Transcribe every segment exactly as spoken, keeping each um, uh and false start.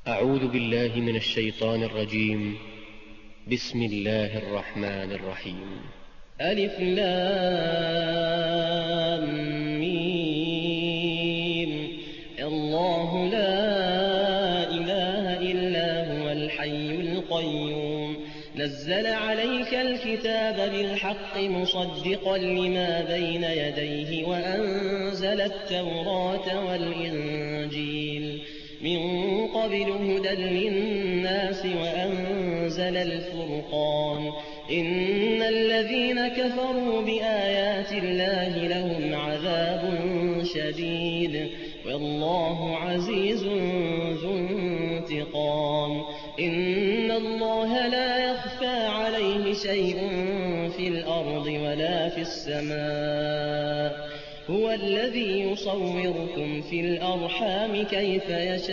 أعوذ بالله من الشيطان الرجيم. بسم الله الرحمن الرحيم. ألف لام ميم. الله لا إله إلا هو الحي القيوم نزل عليك الكتاب بالحق مصدقا لما بين يديه وأنزل التوراة والإنجيل من قبل هدى للناس وأنزل الفرقان إن الذين كفروا بآيات الله لهم عذاب شديد والله عزيز ذو انتقام إن الله لا يخفى عليه شيء في الأرض ولا في السماء هو الذي يصوركم في الأرحام كيف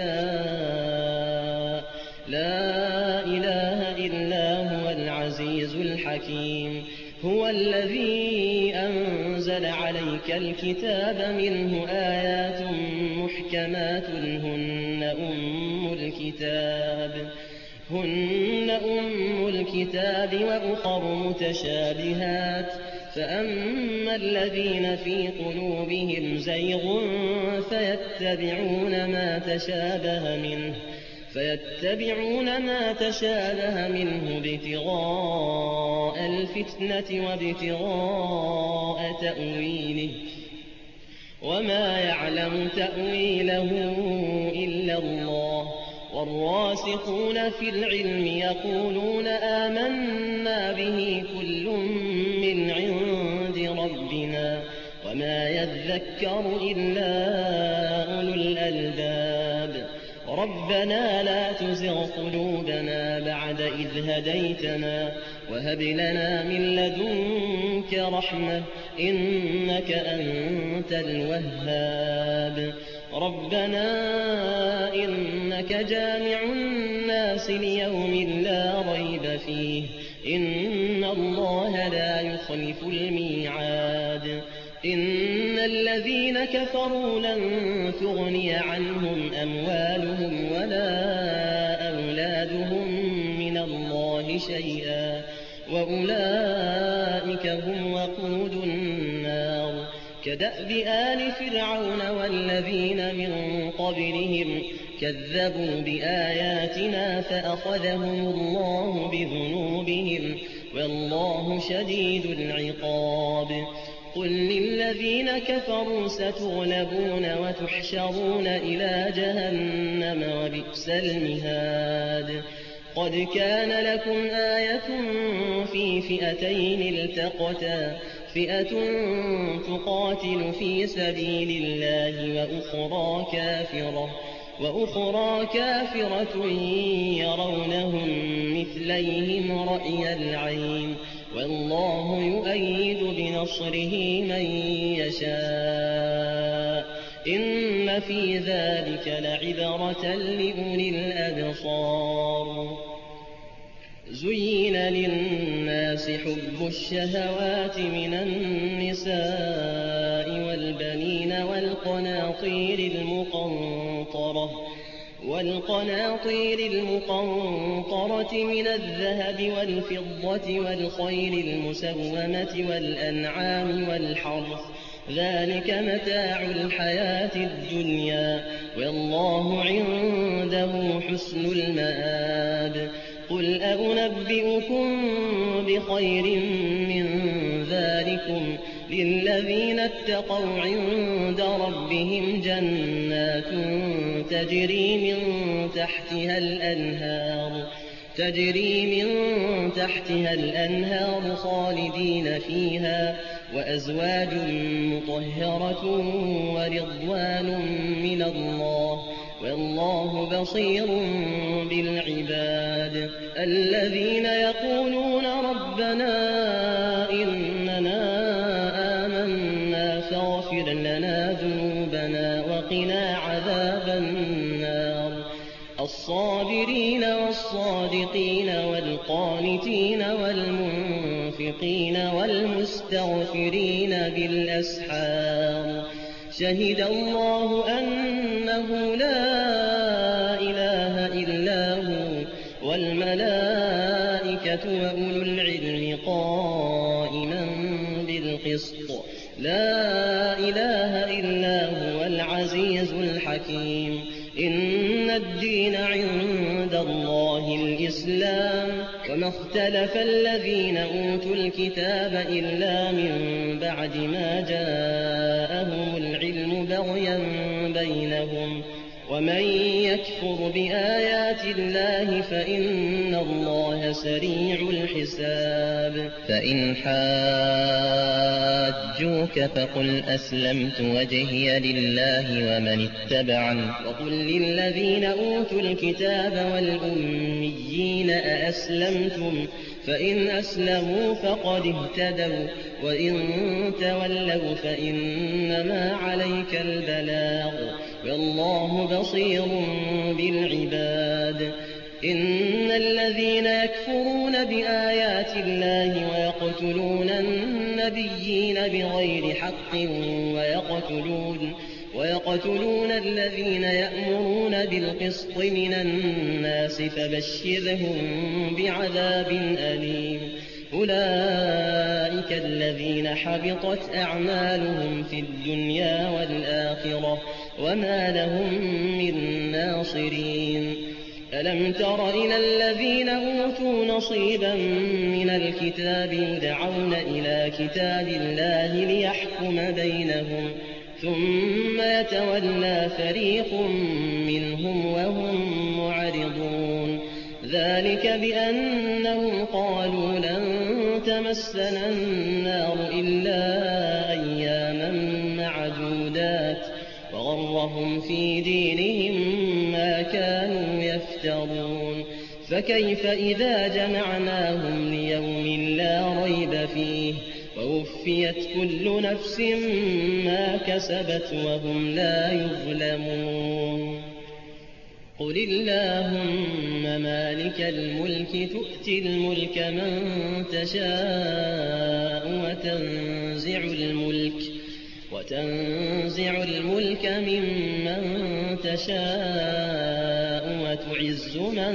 يشاء لا إله إلا هو العزيز الحكيم هو الذي أنزل عليك الكتاب منه آيات محكمات هن أم الكتاب هن أم الكتاب وأخر متشابهات فأما الذين في قلوبهم زيغ فيتبعون ما تشابه منه فيتبعون ما تشابه منه ابتغاء الفتنة وابتغاء تأويله وما يعلم تأويله إلا الله والراسخون في العلم يقولون آمنا به كل من عند ربنا وما يذكر إلا أولو الألباب ربنا لا تزغ قلوبنا بعد إذ هديتنا وهب لنا من لدنك رحمة إنك أنت الوهاب ربنا إنك جامع الناس ليوم لا ريب فيه إن الله لا يخلف الميعاد إن الذين كفروا لن تغني عنهم أموالهم ولا أولادهم من الله شيئا وأولئك هم وقود النار كدأب آل فرعون والذين من قبلهم كذبوا بآياتنا فأخذهم الله بذنوبهم والله شديد العقاب قل للذين كفروا ستغلبون وتحشرون إلى جهنم وبئس المهاد قد كان لكم آية في فئتين التقتا فئة تقاتل في سبيل الله وأخرى كافرة وأخرى كافرة يرونهم مثليهم رأي العين والله يؤيد بنصره من يشاء إن في ذلك لعبرة لأولي الأبصار زين للناس حب الشهوات من النساء والبنين والقناطير المقنطرة والقناطير المقنطرة من الذهب والفضة والخيل المسومة والأنعام والحرث ذلك متاع الحياة الدنيا والله عنده حسن المآب قل أنبئكم بخير من ذلكم للذين اتقوا عند ربهم جنات تجري من تحتها الأنهار تجري من تحتها الأنهار خالدين فيها وأزواج مطهرة ورضوان من الله والله بصير بالعباد الذين يقولون ربنا إننا آمنا فاغفر لنا ذنوبنا وقنا عذاب النار الصابرين والصادقين والقانتين والمنفقين والمستغفرين بالأسحار شهد الله أنه لا إله إلا والملائكة وأولو العلم قائما بالقسط لا إله إلا هو العزيز الحكيم إن الدين عند الله الإسلام وما اختلف الذين أوتوا الكتاب إلا من بعد ما جاءهم العلم بغيا بينهم ومن يكفر بآيات الله فإن الله سريع الحساب فإن حاجوك فقل أسلمت وجهي لله ومن اتبعني وقل للذين أوتوا الكتاب والأميين أأسلمتم فإن أسلموا فقد اهتدوا وإن تولوا فإنما عليك البلاغ والله بصير بالعباد إن الذين يكفرون بآيات الله ويقتلون النبيين بغير حق ويقتلون ويقتلون الذين يأمرون بالقسط من الناس فبشرهم بعذاب أليم أولئك الذين حبطت أعمالهم في الدنيا والآخرة وما لهم من ناصرين ألم تر إلى الذين أوتوا نصيبا من الكتاب يدعون إلى كتاب الله ليحكم بينهم ثم يتولى فريق منهم وهم معرضون ذلك بأنهم قالوا لن تمسنا النار إلا أياما معدودات وغرهم في دينهم ما كانوا يفترون فكيف إذا جمعناهم ليوم لا ريب فيه ووفيت كل نفس ما كسبت وهم لا يظلمون قل اللهم مالك الملك تؤتي الملك من تشاء وتنزع الملك وتنزع الملك ممن تشاء وتعز من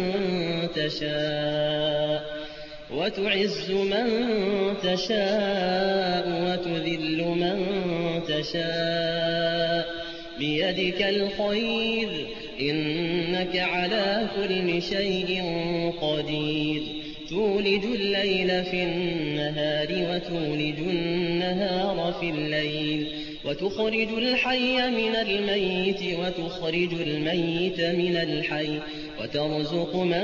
تشاء وتعز من تشاء وتذل من تشاء بيدك الخير إنك على كل شيء قدير تولج الليل في النهار وتولج النهار في الليل وتخرج الحي من الميت وتخرج الميت من الحي وترزق من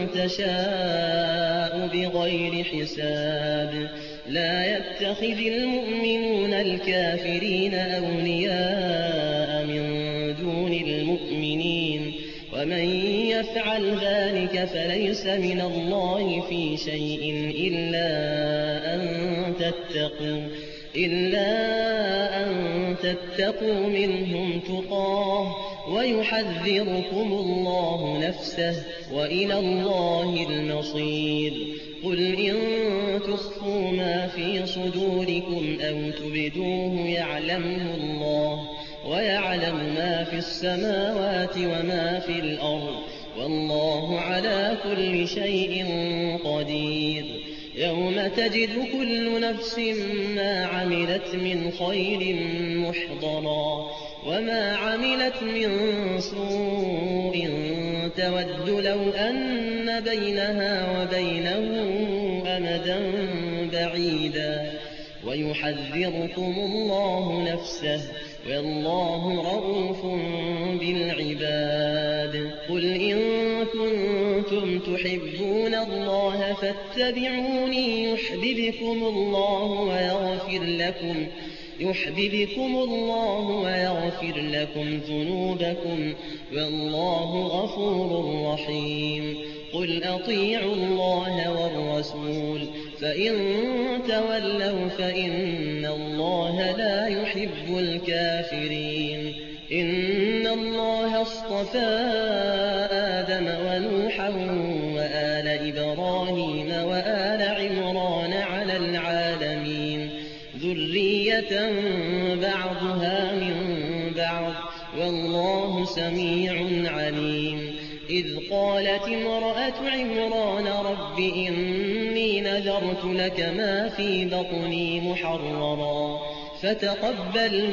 تشاء بغير حساب لا يتخذ المؤمنون الكافرين أولياء من دون المؤمنين ومن يفعل ذلك فليس من الله في شيء إلا أن تتقوا إلا أن تتقوا منهم تقاه ويحذركم الله نفسه وإلى الله المصير قل إن تخفوا ما في صدوركم أو تبدوه يعلمه الله ويعلم ما في السماوات وما في الأرض والله على كل شيء قدير يوم تجد كل نفس ما عملت من خير محضرا وما عملت من سوء تود لو أن بينها وبينه أمدا بعيدا ويحذركم الله نفسه والله رؤوف بالعباد قل إن كنتم تحبون الله فاتبعوني يحببكم الله ويغفر لكم يحببكم الله ويغفر لكم ذنوبكم والله غفور رحيم قل أطيعوا الله والرسول فإن تولوا فإن الله لا يحب الكافرين إن الله اصطفى آدم ونوحا وآل إبراهيم وآل عمران على العالمين ذرية بعضها من بعض والله سميع عليم إذ قالت امرأة عمران رب إني نذرت لك ما في بطني محررا فتقبل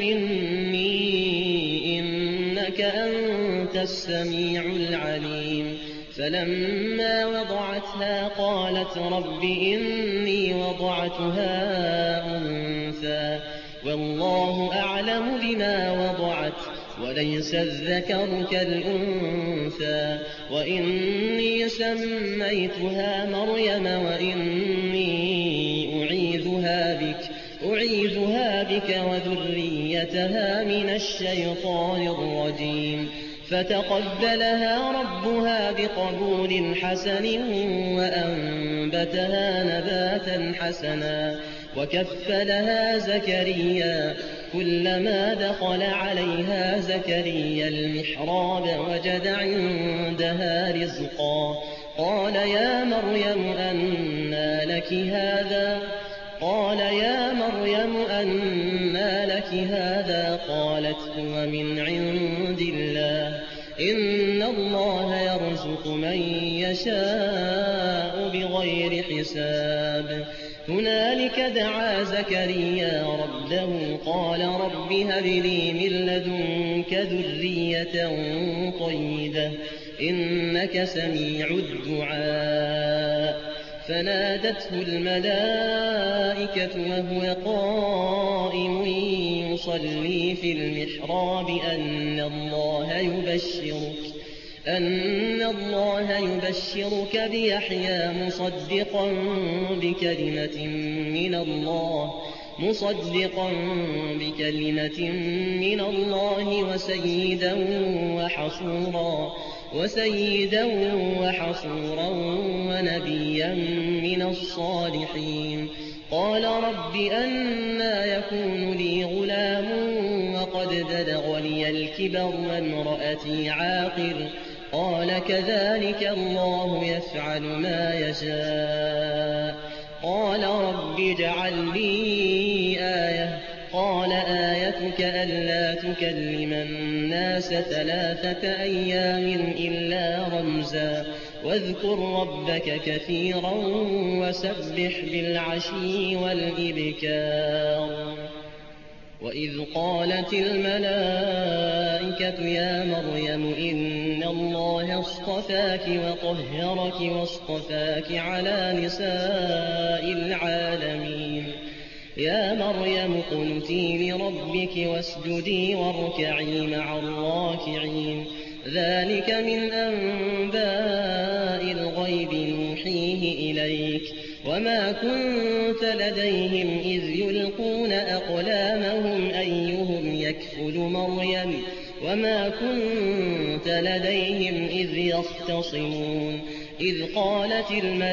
مني إنك أنت السميع العليم فلما وضعتها قالت رب إني وضعتها أنثى والله أعلم بما وضعت وليس الذكر كالأنثى وإني سميتها مريم وإني أعيذها بك أعيذها بك وذريتها من الشيطان الرجيم فتقبلها ربها بقبول حسن وأنبتها نباتا حسنا وكفلها زكريا كلما دخل عليها زكريا المحراب وجد عندها رزقا قال يا مريم أنى لك هذا قال يا مريم أنى لك هذا قالت هو من عند الله إن الله يرزق من يشاء بغير حساب هنالك دعا زكريا ربه قال رب هب لي من لدنك ذرية طيبة إنك سميع الدعاء فنادته الملائكة وهو قائم يصلي في المحراب أن الله يبشرك أن الله يبشرك بيحيى مصدقا بكلمة من الله مصدقا بكلمة من الله وسيدا وحصورا وسيدا وحصورا ونبيا من الصالحين قال رب أنى يكون لي غلام وقد بلغني الكبر وامرأتي عاقر قال كذلك الله يفعل ما يشاء قال رب اجعل لي آية قال آيتك ألا تكلم الناس ثلاثة أيام إلا رمزا واذكر ربك كثيرا وسبح بالعشي والإبكار وإذ قالت الملائكة يا مريم إن الله اصطفاك وطهرك واصطفاك على نساء العالمين يا مريم قنتي لربك واسجدي واركعي مع الراكعين ذلك من أنباء الغيب نوحيه إليك وما كنت لديهم إذ يلقون أقلامهم أيهم يكفل مريم وما كنت لديهم إذ يختصمون إذ قالت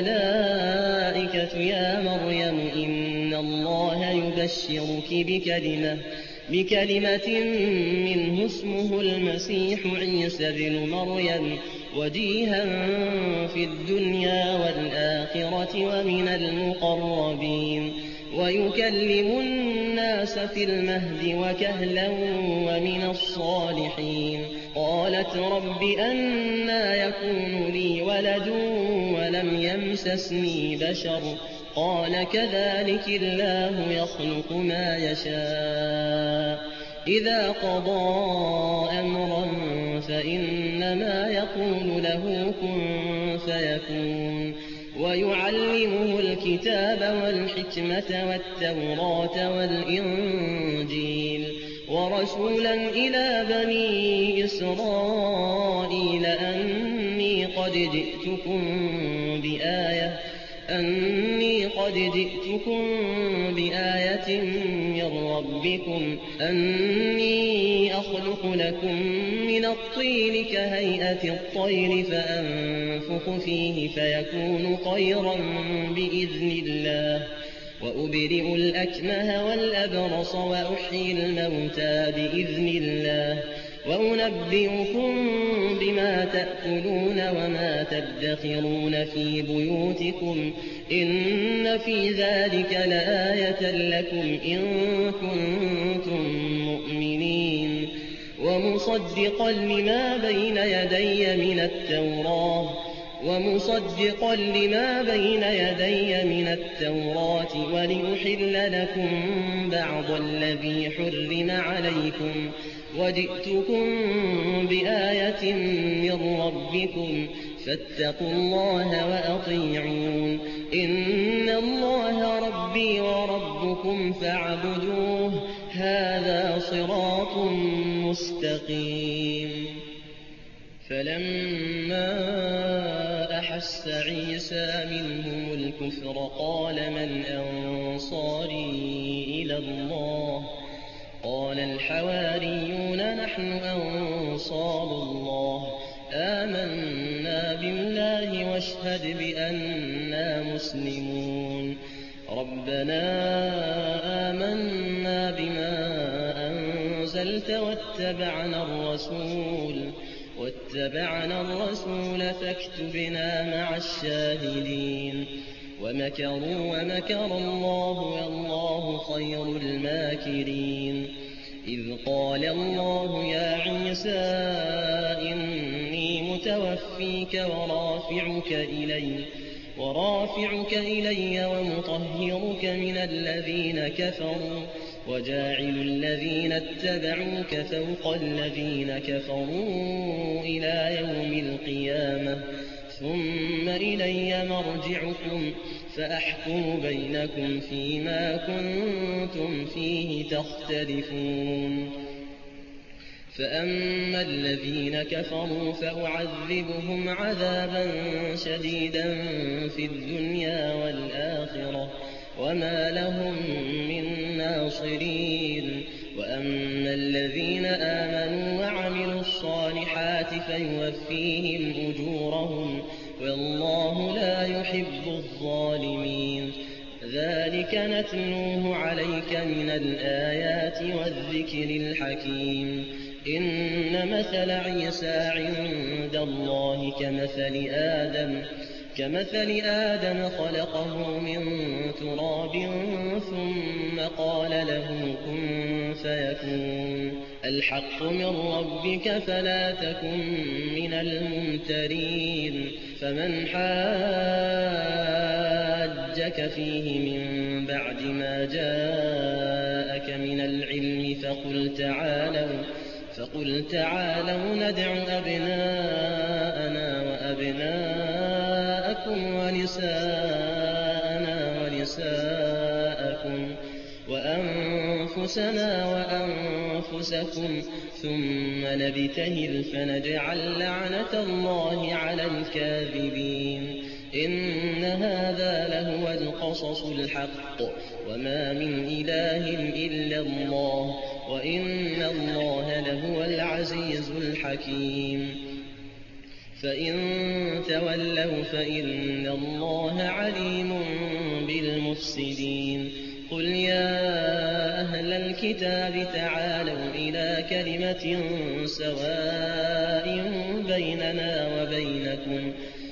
الملائكة يا مريم إن الله يبشرك بكلمة بكلمة منه اسمه المسيح عيسى بن مريم وجيها في الدنيا والآخرة ومن المقربين ويكلم الناس في المهد وكهلا ومن الصالحين قالت رب أنى يكون لي ولد ولم يمسسني بشر قال كذلك الله يخلق ما يشاء إذا قضى أمرا فإنما يقول له كن فيكون ويعلمه الكتاب والحكمة والتوراة والإنجيل ورسولا إلى بني إسرائيل أني قد جئتكم بآية أني قد جئتكم بآية من ربكم أني أخلق لكم من الطين كهيئة الطير فأنفخ فيه فيكون طيرا بإذن الله وأبرئ الأكمه والأبرص وأحيي الموتى بإذن الله وأنبئكم بما تأكلون وما تدخرون في بيوتكم إن في ذلك لآية لكم إن كنتم مؤمنين ومصدقا لما بين يدي من التوراة ومصدقا لما بين يدي من التوراة ولأحل لكم بعض الذي حرم عليكم وجئتكم بآية من ربكم فاتقوا الله وأطيعون إن الله ربي وربكم فاعبدوه هذا صراط مستقيم. فلما أحس عيسى منهم الكفر قال من أنصاري إلى الله قال الحواريون نحن أنصار الله آمنا بالله واشهد بأننا مسلمون ربنا آمنا بما أنزلت واتبعنا الرسول واتبعنا الرسول فاكتبنا مع الشاهدين ومكروا ومكر الله والله خير الماكرين. إذ قال الله يا عيسى إني متوفيك ورافعك إلي ورافعك إلي ومطهرك من الذين كفروا وجاعل الذين اتبعوك فوق الذين كفروا إلى يوم القيامة ثم إلي مرجعكم فأحكم بينكم فيما كنتم فيه تختلفون. فأما الذين كفروا فأعذبهم عذابا شديدا في الدنيا والآخرة وما لهم من ناصرين. وأما الذين آمنوا وعملوا الصالحات فيوفيهم أجورهم والله لا يحب الظالمين. ذلك نتلوه عليك من الآيات والذكر الحكيم. إن مثل عيسى عند الله كمثل آدم كمثل آدم خلقه من تراب ثم قال له كن فيكون. الحق من ربك فلا تكن من الممترين. فمن حاجك فيه من بعد ما جاءك من العلم فقل تعالوا فقل تعالوا ندع أبناءنا وأبناءكم ونساءنا ونساءكم وأنفسنا وأنفسكم ثم نبتهل فنجعل لعنة الله على الكاذبين. إن هذا لهو القصص الحق وما من إله إلا الله وإن الله لهو العزيز الحكيم. فإن تولوا فإن الله عليم بالمفسدين. قل يا أهل الكتاب تعالوا إلى كلمة سواء بيننا وبينكم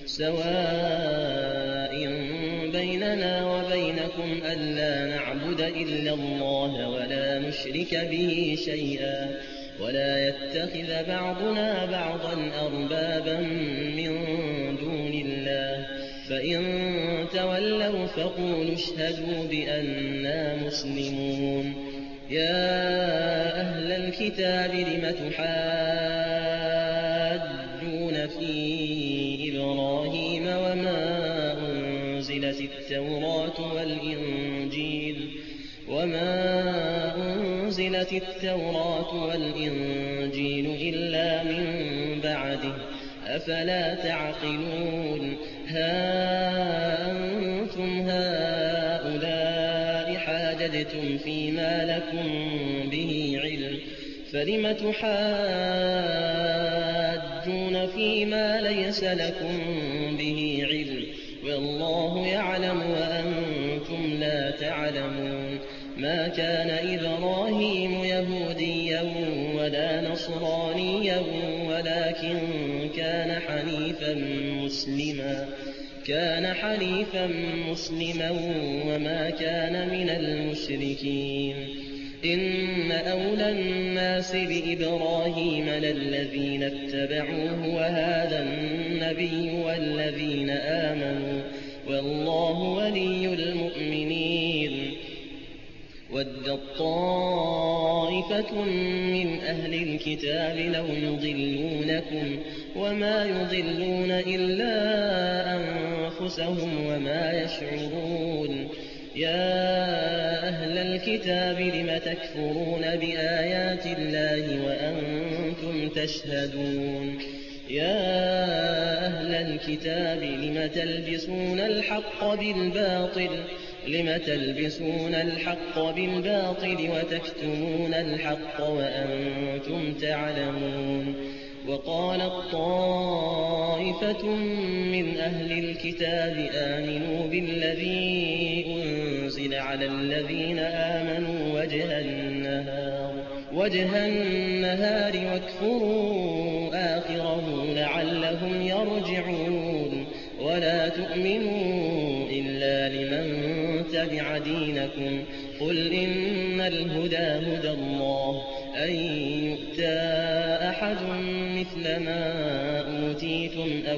سواء بيننا وبينكم ألا نعبد إلا الله ولا نشرك به شيئا ولا يتخذ بعضنا بعضا أربابا من دون الله. فإن تولوا فقولوا اشهدوا بأننا مسلمون. يا أهل الكتاب لم تحاجون في إبراهيم وما أنزلت التوراة والإنجيل وما أنزلت التوراة والإنجيل إلا من بعده أفلا تعقلون. ها أنتم هؤلاء حاججتم فيما لكم به علم فلم تحاجون فيما ليس لكم به علم والله يعلم وأنتم لا تعلمون. ما كان إبراهيم يهوديا ولا نصرانيا ولكن كان حنيفا مسلما كان حنيفا مسلما وما كان من المشركين. إن أولى الناس بإبراهيم للذين اتبعوه وهذا النبي والذين آمنوا والله ولي المؤمنين. وَدَّت طَّائِفَةٌ مِّنْ أَهْلِ الْكِتَابِ لَوْ يُضِلُّونَكُمْ وَمَا يُضِلُّونَ إِلَّا أَنفُسَهُمْ وَمَا يَشْعُرُونَ. يَا أَهْلَ الْكِتَابِ لِمَ تَكْفُرُونَ بِآيَاتِ اللَّهِ وَأَنتُمْ تَشْهَدُونَ. يَا أَهْلَ الْكِتَابِ لِمَ تَلْبِسُونَ الْحَقَّ بِالْبَاطِلِ لِمَ تَلْبِسُونَ الْحَقَّ بِالْبَاطِلِ وَتَكْتُمُونَ الْحَقَّ وَأَنتُمْ تَعْلَمُونَ. وَقَالَت طَّائِفَةٌ مِّنْ أَهْلِ الْكِتَابِ آمِنُوا بِالَّذِي أُنزِلَ عَلَى الَّذِينَ آمَنُوا وَجْهَ النَّهَارِ وَجْهَ النَّهَارِ وَاكْفُرُوا آخِرَهُ لَعَلَّهُمْ يَرْجِعُونَ. وَلَا تُؤْمِنُوا إِلَّا لِمَن تَبِعَ دِينَكُمْ قُلْ إِنَّ الْهُدَىٰ هُدَى اللَّهِ أَن يُؤْتَىٰ أَحَدٌ مِّثْلَ مَا أُوتِيتُمْ أَوْ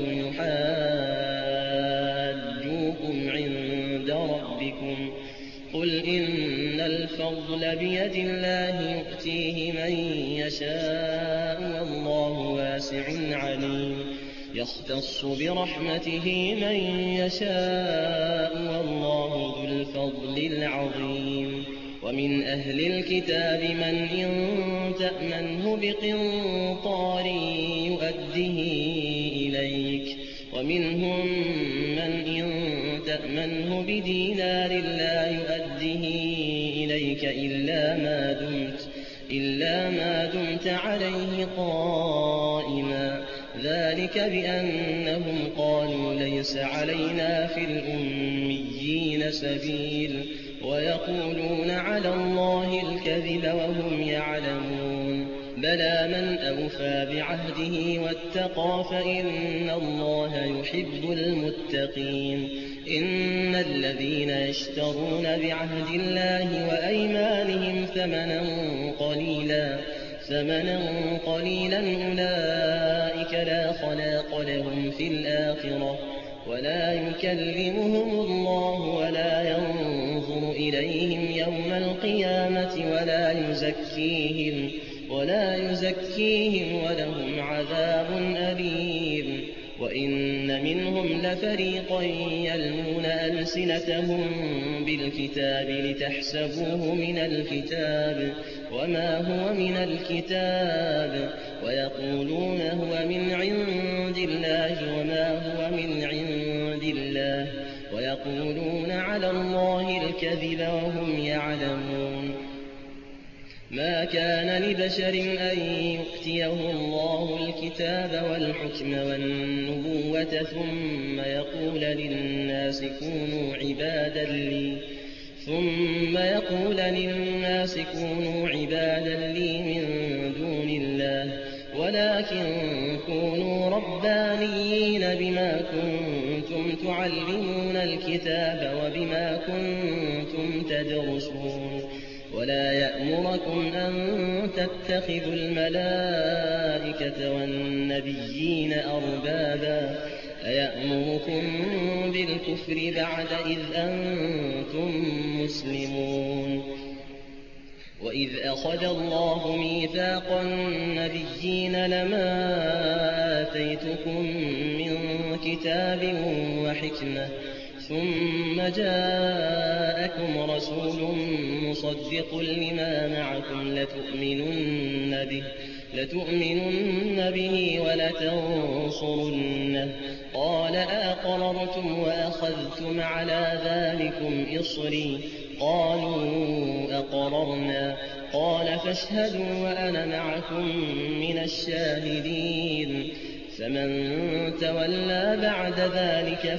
يُحَاجُّوكُمْ عِندَ رَبِّكُمْ قُلْ إِنَّ الْفَضْلَ بِيَدِ اللَّهِ يُؤْتِيهِ مَن يَشَاءُ وَاللَّهُ وَاسِعٌ عَلِيمٌ. يَخْتَصُّ بِرَحْمَتِهِ مَن يَشَاءُ وَاللَّهُ ذُو الْفَضْلِ الْعَظِيمِ. وَمِنْ أَهْلِ الْكِتَابِ مَنْ إِن تَأْمَنْهُ بِقِنطَارٍ يُؤَدِّهِ إِلَيْكَ وَمِنْهُم مَّنْ إِن تَأْمَنْهُ بِدِينَارٍ لَّا يُؤَدِّهِ إِلَيْكَ إِلَّا مَا دُمْتَ إِلَّا مَا دُمْتَ عَلَيْهِ قَائِمًا. ذَلِكَ بِأَنَّهُمْ قَالُوا لَيْسَ عَلَيْنَا فِي الْأُمِّيِّينَ سَبِيلٌ وَيَقُولُونَ عَلَى اللَّهِ الْكَذِبَ وَهُمْ يَعْلَمُونَ. بَلَىٰ مَنْ أَوْفَىٰ بِعَهْدِهِ وَاتَّقَىٰ فَإِنَّ اللَّهَ يُحِبُّ الْمُتَّقِينَ. إِنَّ الَّذِينَ يَشْتَرُونَ بِعَهْدِ اللَّهِ وَأَيْمَانِهِمْ ثَمَنًا قَلِيلًا ثَمَنًا قَلِيلًا أُولَٰئِكَ لَا خَلَاقَ لَهُمْ فِي الْآخِرَةِ وَلَا يُكَلِّمُهُمُ اللَّهُ وَلَا يَنظُرُ إِلَيْهِمْ يَوْمَ الْقِيَامَةِ وَلَا يُزَكِّيهِمْ وَلَا يُزَكِّيهِمْ وَلَهُمْ عَذَابٌ أَلِيمٌ. وَإِنَّ مِنْهُمْ لَفَرِيقًا يَلْوُونَ أَلْسِنَتَهُم بِالْكِتَابِ لِتَحْسَبُوهُ مِنَ الْكِتَابِ وَمَا هُوَ مِنَ الْكِتَابِ وَيَقُولُونَ هُوَ مِنْ عِندِ اللَّهِ وَمَا هُوَ مِنْ عِندِ اللَّهِ وَيَقُولُونَ عَلَى اللَّهِ الْكَذِبَ وَهُمْ يَعْلَمُونَ. مَا كَانَ لِبَشَرٍ أَن يُؤْتِيَهُ اللَّهُ الْكِتَابَ وَالْحُكْمَ وَالنُّبُوَّةَ ثُمَّ يَقُولَ لِلنَّاسِ كُونُوا عِبَادًا لِّي ثُمَّ يَقُولَ لِلنَّاسِ كُونُوا عِبَادًا لِّي مِن دُونِ اللَّهِ وَلَٰكِن كُونُوا رَبَّانِيِّينَ بِمَا كُنتُمْ تُعَلِّمُونَ الْكِتَابَ وَبِمَا كُنتُمْ تَدْرُسُونَ. وَلَا يَأْمُرَكُمْ أَن تَتَّخِذُوا الْمَلَائِكَةَ وَالنَّبِيِّينَ أَرْبَابًا أَيَأْمُرُكُم بِالْكُفْرِ بَعْدَ إِذْ أَنتُم مُّسْلِمُونَ. وَإِذْ أَخَذَ اللَّهُ مِيثَاقَ النَّبِيِّينَ لَمَا آتَيْتُكُم مِّن كِتَابٍ وَحِكْمَةٍ ثُمَّ جَاءَكُمْ رَسُولٌ مُّصَدِّقٌ لِّمَا مَعَكُمْ لَتُؤْمِنُنَّ بِهِ لتؤمنن به ولتنصرنه قال أأقررتم وأخذتم على ذلكم إصري قالوا أقررنا قال فاشهدوا وأنا معكم من الشاهدين فمن تولى بعد ذلك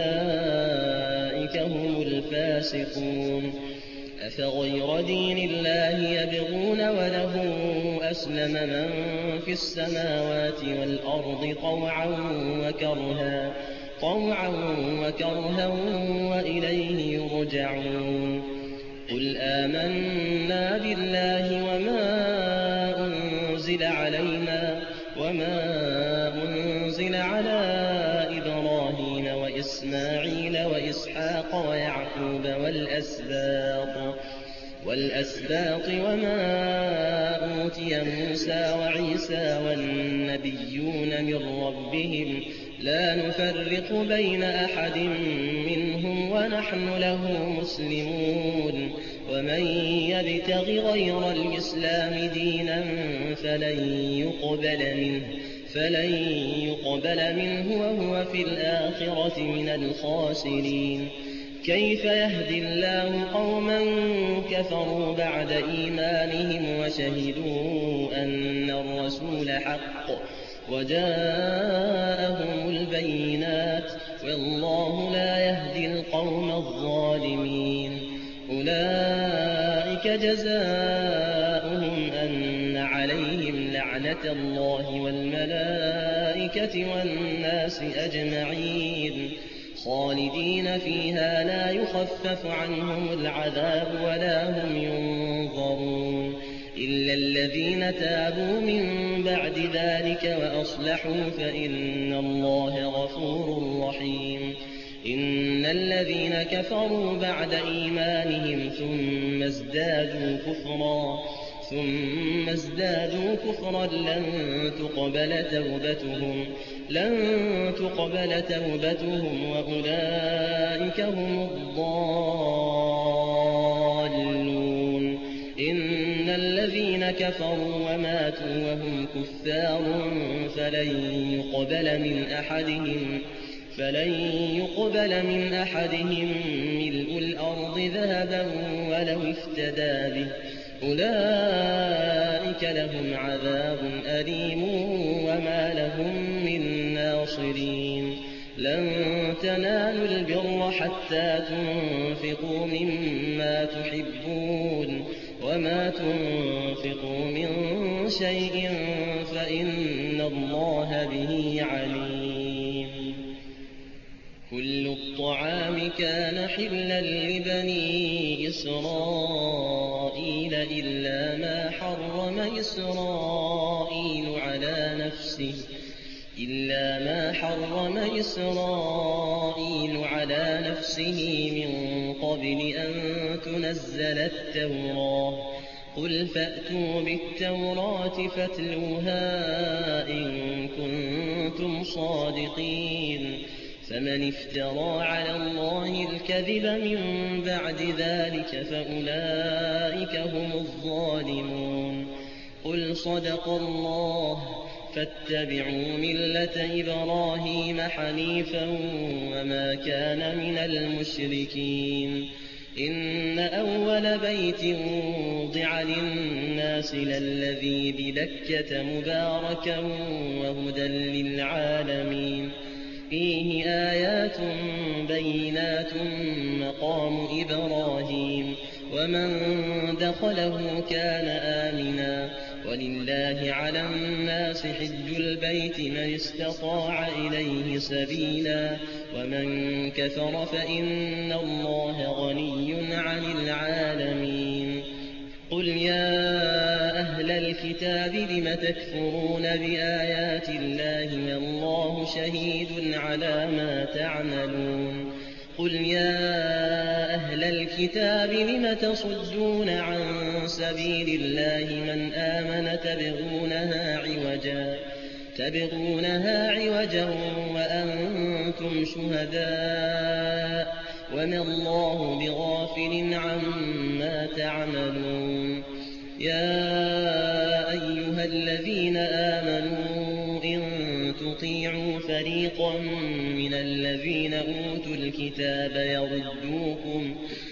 فأولئك هم الفاسقون أفغير دين الله يبغون وله أسلم من في السماوات والأرض طوعا وكرها طوعا وكرها وإليه يرجعون قل قل آمنا بالله وما أنزل علينا وما أنزل على إبراهيم وإسماعيل وإسحاق ويعقوب والأسباط والأسباط وما أوتي موسى وعيسى والنبيون من ربهم لا نفرق بين أحد منهم ونحن له مسلمون ومن يبتغ غير الإسلام دينا فلن يقبل منه فلن يقبل منه وهو في الآخرة من الخاسرين كيف يهدي الله قوما كفروا بعد إيمانهم وشهدوا أن الرسول حق وجاءهم البينات والله لا يهدي القوم الظالمين أولئك جزاؤهم أن عليهم لعنة الله والملائكة والناس أجمعين خالدين فيها لا يخفف عنهم العذاب ولا هم ينظرون إلا الذين تابوا من بعد ذلك وأصلحوا فإن الله غفور رحيم إن الذين كفروا بعد إيمانهم ثم ازدادوا كفرا ثم ازدادوا كفرا لن تقبل توبتهم لن تقبل توبتهم وأولئك هم الضالون إن الذين كفروا وماتوا وهم كفار فلن يقبل من أحدهم فلن يقبل من أحدهم ملء الأرض ذهبا ولو افتدى به أولئك لهم عذاب أليم وما لهم من ناصرين لن تنالوا البر حتى تنفقوا مما تحبون وما تنفقوا من شيء فإن الله به عليم كل الطعام كان حلا لبني إسرائيل إلا ما حرم إسرائيل على نفسه إلا ما حرم إسرائيل على نفسه من قبل أن تنزل التوراة قل فأتوا بالتوراة فاتلوها إن كنتم صادقين فمن افترى على الله الكذب من بعد ذلك فأولئك هم الظالمون قل صدق الله فاتبعوا ملة إبراهيم حنيفا وما كان من المشركين إن أول بيت وضع للناس للذي ببكة مباركا وهدى للعالمين فيه آيات بينات مقام إبراهيم ومن دخله كان آمنا ولله على الناس حج البيت من استطاع إليه سبيلا ومن كفر فإن الله غني عن العالمين قل يا أهل الكتاب لم تكفرون بآيات الله والله شهيد على ما تعملون قل يا أهل الكتاب لم تصدون عن سبيل الله من آمن تبغونها عوجا تبغونها عوجا وأنتم شهداء وما الله بغافل عما تعملون يا أيها الذين آمنوا إن تطيعوا فريقا من الذين أوتوا الكتاب يردوكم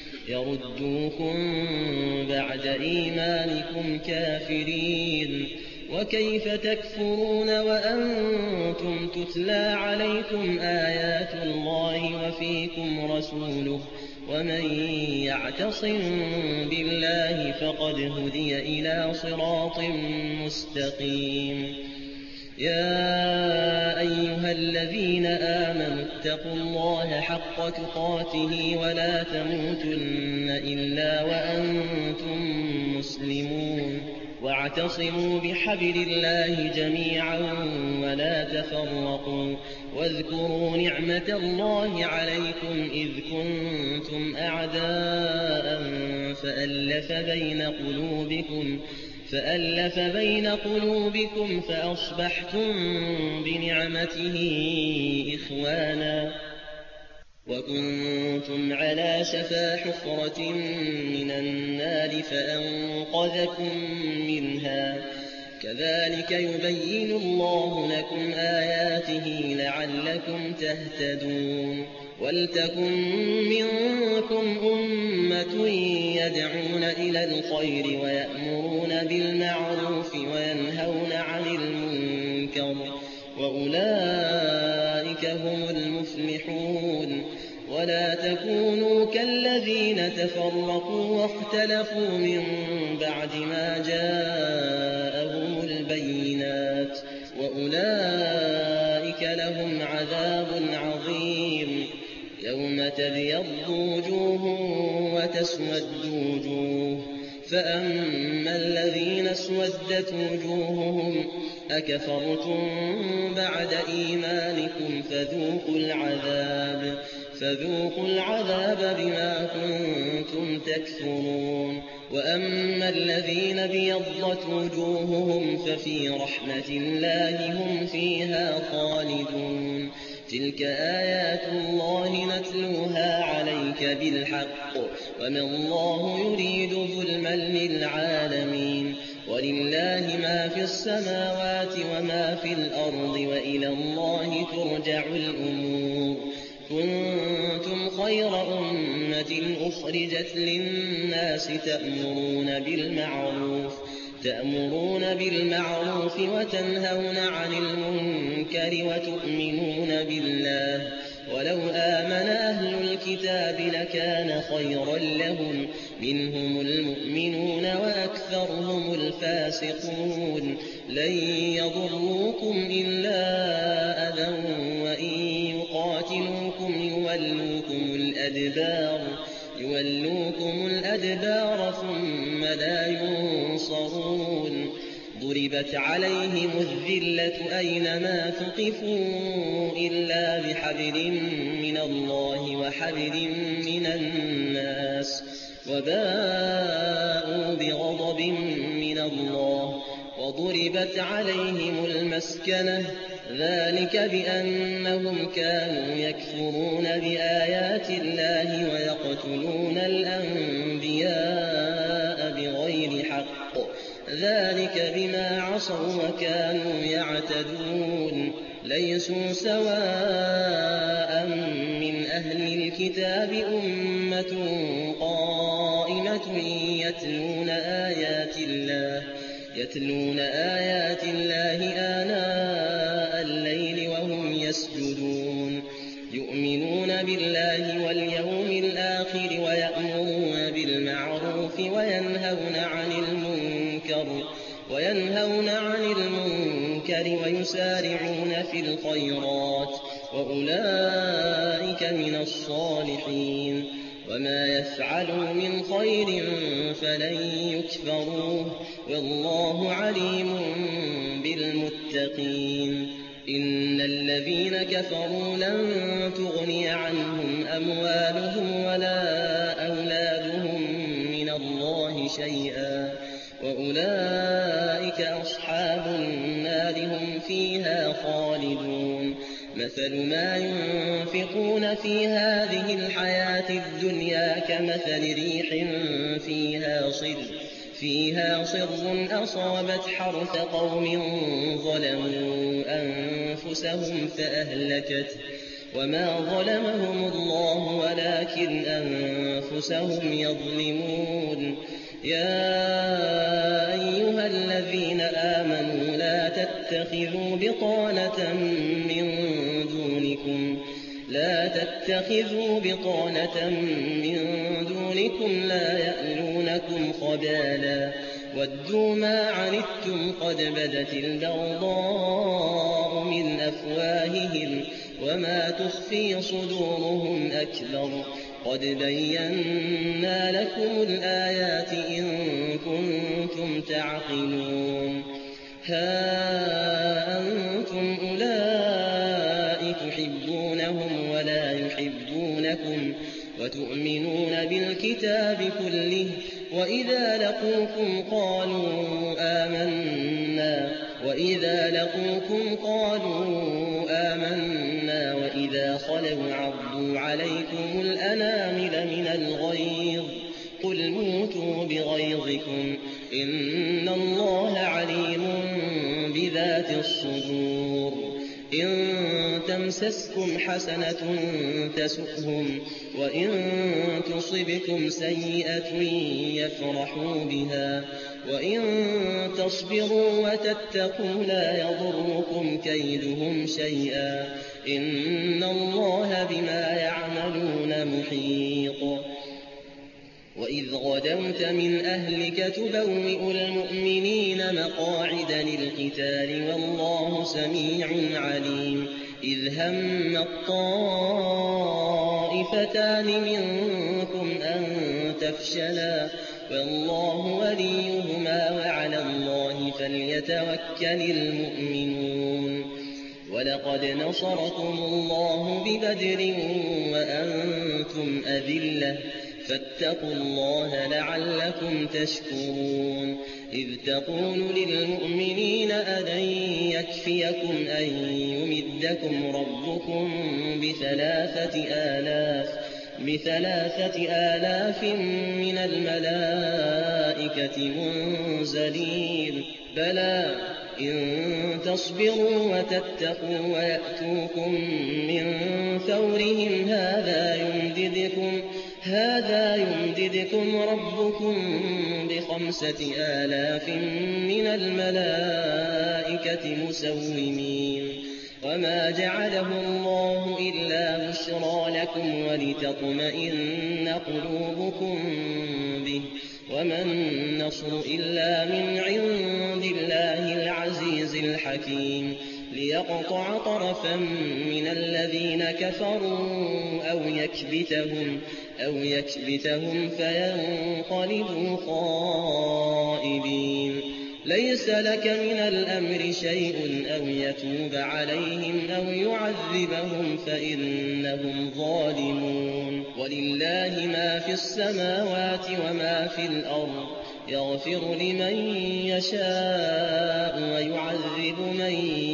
يردوكم بعد إيمانكم كافرين وكيف تكفرون وأنتم تتلى عليكم آيات الله وفيكم رسوله ومن يعتصم بالله فقد هدي إلى صراط مستقيم يا أيها الذين آمنوا اتقوا الله حق تقاته ولا تموتن إلا وأنتم مسلمون واعتصموا بحبل الله جميعا ولا تفرقوا واذكروا نعمة الله عليكم إذ كنتم أعداء فألف بين قلوبكم فألف بين قلوبكم فأصبحتم بنعمته إخوانا وكنتم على شفا حفرة من النار فأنقذكم منها كذلك يبين الله لكم آياته لعلكم تهتدون ولتكن منكم أمة يدعون إلى الخير ويأمرون بالمعروف وينهون عن المنكر وأولئك هم المفلحون ولا تكونوا كالذين تفرقوا واختلفوا من بعد ما جاءهم البينات وأولئك لهم عذاب عظيم يوم تبيض وجوه وتسود وجوه فأما الذين اسودت وجوههم أكفرتم بعد إيمانكم فذوقوا العذاب فذوقوا العذاب بما كنتم تكفرون وأما الذين بيضت وجوههم ففي رحمة الله هم فيها خالدون تلك آيات الله نتلوها عليك بالحق وما الله يريد ظلما للعالمين ولله ما في السماوات وما في الأرض وإلى الله ترجع الأمور كنتم خير أمة أخرجت للناس تأمرون بالمعروف تأمرون بالمعروف وتنهون عن المنكر وتؤمنون بالله ولو آمن أهل الكتاب لكان خيرا لهم منهم المؤمنون وأكثرهم الفاسقون لن يضروكم إلا أذى وإن يقاتلوكم يولوكم الأدبار يولوكم الأدبار ثم لا ينصرون ضربت عليهم الذلة أينما ثقفوا إلا بحبل من الله وحبل من الناس وباءوا بغضب من الله وضربت عليهم المسكنة ذلك بأنهم كانوا يكفرون بآيات الله ويقتلون الأنبياء بغير حق ذلك بما عصوا وكانوا يعتدون ليسوا سواء من أهل الكتاب أمة قائمة يتلون آيات الله يتلون آيات الله آناء الليل وهم يسجدون يؤمنون بالله واليوم الآخر ويأمرون بالمعروف وينهون عن المنكر وينهون عن المنكر ويسارعون في الخيرات وأولئك من الصالحين وما يفعلوا من خير فلن يكفروه والله عليم بالمتقين إن الذين كفروا لن تغني عنهم أموالهم ولا أولادهم من الله شيئا وأولئك أصحاب النار هم فيها خالدون مثل ما ينفقون في هذه الحياة الدنيا كمثل ريح فيها صر فيها صر أصابت حرث قوم ظلموا أنفسهم فأهلكته وما ظلمهم الله ولكن أنفسهم يظلمون يا أيها الذين آمنوا لا تتخذوا بطانة من دونكم لا تتخذوا بطانة من دونكم لا يألونكم خبالا وَدُّوا مَا عَنِتُّمْ قَدْ بَدَتِ الْبَغْضَاءُ مِنْ أَفْوَاهِهِمْ وَمَا تُخْفِي صُدُورُهُمْ أَكْبَرُ قَدْ بَيَّنَّا لَكُمُ الْآيَاتِ إِن كُنتُمْ تَعْقِلُونَ هَا أَنتُمْ أُولَاءِ تُحِبُّونَهُمْ وَلَا يُحِبُّونَكُمْ وَتُؤْمِنُونَ بِالْكِتَابِ كُلِّهِ وَإِذَا لَقُوكُمْ قَالُوا آمَنَّا وَإِذَا لَقُوكُمْ قَالُوا آمَنَّا وَإِذَا خَلَوْا عَضُّوا عَلَيْكُمُ الْأَنَامِلَ مِنَ الْغَيْظِ قُلْ مُوتُوا بِغَيْظِكُمْ إِنَّ اللَّهَ عَلِيمٌ بِذَاتِ الصُّدُورِ إِن تَمْسَسْكُمْ حَسَنَةٌ تَسُؤْهُمْ وَإِن تُصِبْكُمْ سَيِّئَةٌ يَفْرَحُوا بِهَا وَإِن تَصْبِرُوا وَتَتَّقُوا لَا يَضُرُّكُمْ كَيْدُهُمْ شَيْئًا إِنَّ اللَّهَ بِمَا يَعْمَلُونَ مُحِيطٌ وَإِذْ غَدَوْتَ مِنْ أَهْلِكَ تُبَوِّئُ الْمُؤْمِنِينَ مَقَاعِدَ لِلْقِتَالِ وَاللَّهُ سَمِيعٌ عَلِيمٌ إِذْ هَمَّ الطَّائِفَتَانِ مِنكُمْ أَن تَفْشَلَا وَاللَّهُ وَلِيُّهُمَا وَعَلَى اللَّهِ فَلْيَتَوَكَّلِ الْمُؤْمِنُونَ وَلَقَدْ نَصَرَكُمُ اللَّهُ بِبَدْرٍ وَأَنتُمْ أَذِلَّةٌ فَاتَّقُوا اللَّهَ لَعَلَّكُمْ تَشْكُرُونَ إِذْ تَقُولُ لِلْمُؤْمِنِينَ أَلَن يَكْفِيَكُمْ أَن يُمِدَّكُمْ رَبُّكُم بِثَلَاثَةِ آلَافٍ بثلاثة آلاف مِّنَ الْمَلَائِكَةِ مُنزَلِينَ بَلَىٰ إِن تَصْبِرُوا وَتَتَّقُوا وَيَأْتُوكُم مِّن فَوْرِهِمْ هَٰذَا يُمْدِدْكُمْ رَبُّكُم بِخَمْسَةِ آلَافٍ مِّنَ الْمَلَائِكَةِ مُسَوِّمِينَ وَمَا جَعَلَهُ اللَّهُ إِلَّا بُشْرَىٰ لَكُمْ وَلِتَطْمَئِنَّ قُلُوبُكُم بِهِ وَمَا النَّصْرُ إِلَّا مِنْ عِندِ اللَّهِ الْعَزِيزِ الْحَكِيمِ لِيَقْطَعَ طَرَفًا مِّنَ الَّذِينَ كَفَرُوا أَوْ يَكْبِتَهُمْ أَوْ يَكْبِتَهُمْ فَيَنقَلِبُوا خَائِبِينَ لَيْسَ لَكَ مِنَ الْأَمْرِ شَيْءٌ أَوْ يَتُوبَ عَلَيْهِمْ أَوْ يُعَذِّبَهُمْ فَإِنَّهُمْ ظَالِمُونَ وَلِلَّهِ مَا فِي السَّمَاوَاتِ وَمَا في الْأَرْضِ يَغْفِرُ لِمَن يَشَاءُ وَيُعَذِّبُ مَن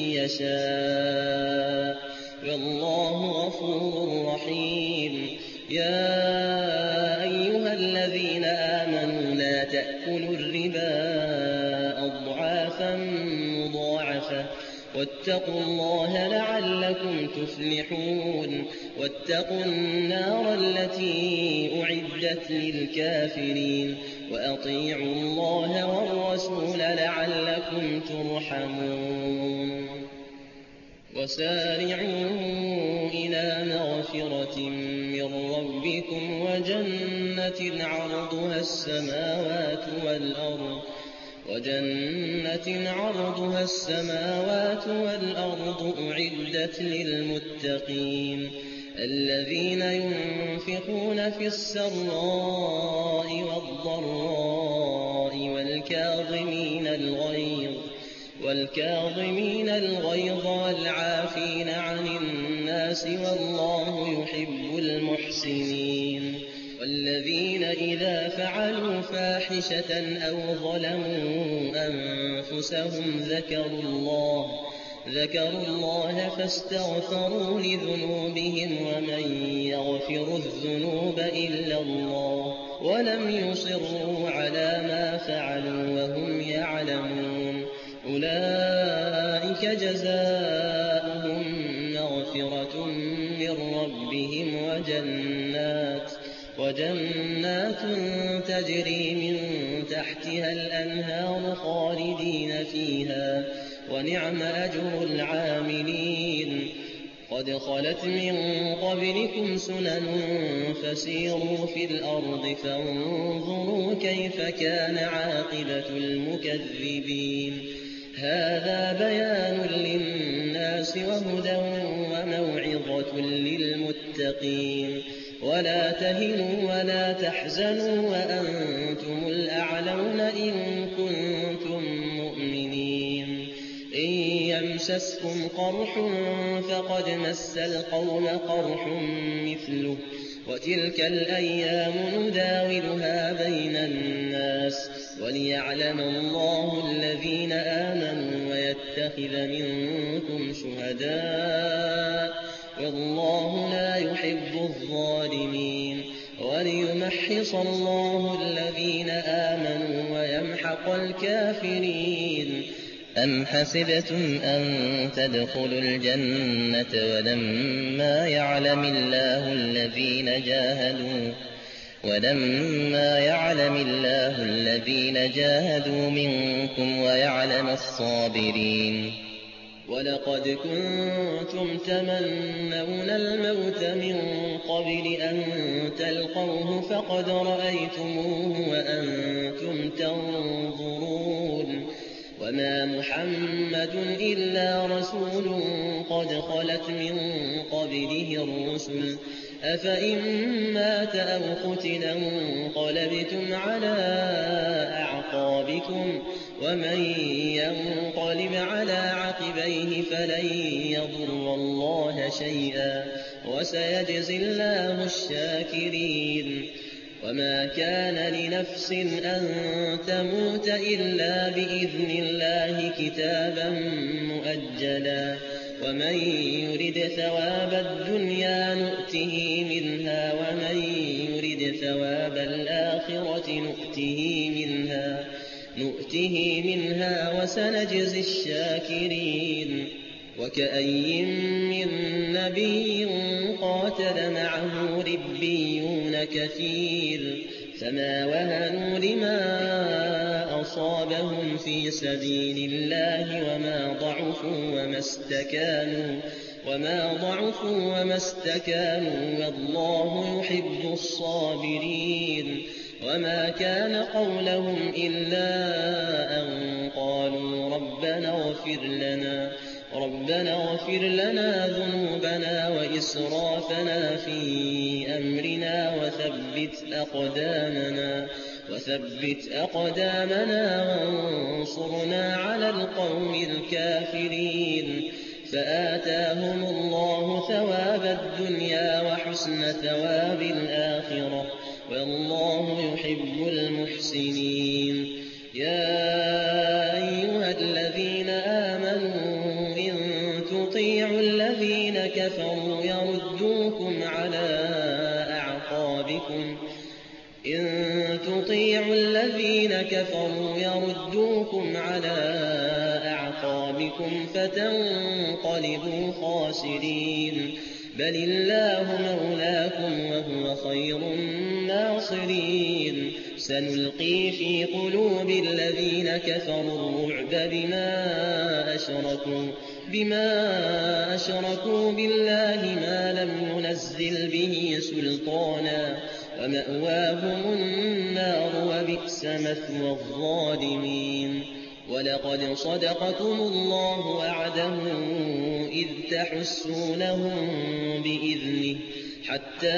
يَشَاءُ وَاللَّهُ غَفُورٌ رَّحِيمٌ يَا أَيُّهَا الَّذِينَ آمَنُوا لَا تَأْكُلُوا الرِّبَا أَضْعَافًا مُّضَاعَفَةً وَاتَّقُوا اللَّهَ لَعَلَّكُمْ تُفْلِحُونَ وَاتَّقُوا النَّارَ الَّتِي أُعِدَّتْ لِلْكَافِرِينَ وَأَطِيعُوا اللَّهَ وَالرَّسُولَ لَعَلَّكُمْ تُرْحَمُونَ وَسَارِعُوا إِلَىٰ مَغْفِرَةٍ مِّن رَّبِّكُمْ وَجَنَّةٍ عَرْضُهَا السَّمَاوَاتُ وَالْأَرْضُ وَجَنَّةٍ عَرْضُهَا السَّمَاوَاتُ وَالْأَرْضُ أُعِدَّتْ لِلْمُتَّقِينَ الَّذِينَ يُنفِقُونَ فِي السَّرَّاءِ وَالضَّرَّاءِ وَالْكَاظِمِينَ الْغَيْظَ وَالْكَاظِمِينَ الْغَيْظَ وَالْعَافِينَ عَنِ النَّاسِ وَاللَّهُ يُحِبُّ الْمُحْسِنِينَ وَالَّذِينَ إِذَا فَعَلُوا فَاحِشَةً أَوْ ظَلَمُوا أَنفُسَهُمْ ذَكَرُوا اللَّهَ ذكروا الله فاستغفروا لذنوبهم ومن يغفر الذنوب إلا الله ولم يصروا على ما فعلوا وهم يعلمون أولئك جزاؤهم مغفرة من ربهم وجنات وجنات تجري من تحتها الأنهار خالدين فيها ونعم أجر العاملين قد خلت من قبلكم سنن فسيروا في الأرض فانظروا كيف كان عاقبة المكذبين هذا بيان للناس وهدى وموعظة للمتقين ولا تهنوا ولا تحزنوا وأنتم الأعلون إن كنتم مؤمنين إن يمسسكم قرح فقد مس القوم قرح مثله وتلك الأيام نداولها بين الناس وليعلم الله الذين آمنوا ويتخذ منكم شهداء والله لا يحب الظالمين وليمحص الله الذين آمنوا ويمحق الكافرين أم حسبتم أن تدخلوا الجنة ولما يعلم الله الذين جاهدوا ولما يعلم الله الذين جاهدوا منكم ويعلم الصابرين ولقد كنتم تمنون الموت من قبل أن تلقوه فقد رأيتموه وأنتم تنظرون وما محمد إلا رسول قد خلت من قبله الرسل أفإن مات أو قتل انقلبتم على أعقابكم ومن ينقلب على عقبيه فلن يضر الله شيئا وسيجزي الله الشاكرين وما كان لنفس أن تموت إلا بإذن الله كتابا مؤجلا ومن يرد ثواب الدنيا نؤته منها ومن يرد ثواب الآخرة نؤته منها نؤته منها وسنجزي الشاكرين وكأي من نبي قاتل معه ربيون كثير فما وهنوا لما أصابهم في سبيل الله وما ضعفوا وما استكانوا وما ضعفوا وما استكانوا والله يحب الصابرين وما كان قولهم إلا أن قالوا ربنا اغفر لنا ربنا اغفر لنا ذنوبنا وإسرافنا في أمرنا وثبت أقدامنا وثبت أقدامنا وانصرنا على القوم الكافرين فآتاهم الله ثواب الدنيا وحسن ثواب الآخرة والله يحب المحسنين يا أيها الذين آمنوا إن تطيعوا الذين كفروا يردوكم على أعقابكم إن تطيعوا الذين كفروا يردوكم على أعقابكم فتنقلبوا خاسرين بل الله مولاكم وهو خير الناصرين سنلقي في قلوب الذين كفروا الرعب بما أشركوا بما أشركوا بالله ما لم ينزل به سلطانا ومأواهم النار وبئس مثوى الظالمين ولقد صدقكم الله وعده إذ تحسونهم بإذنه حتى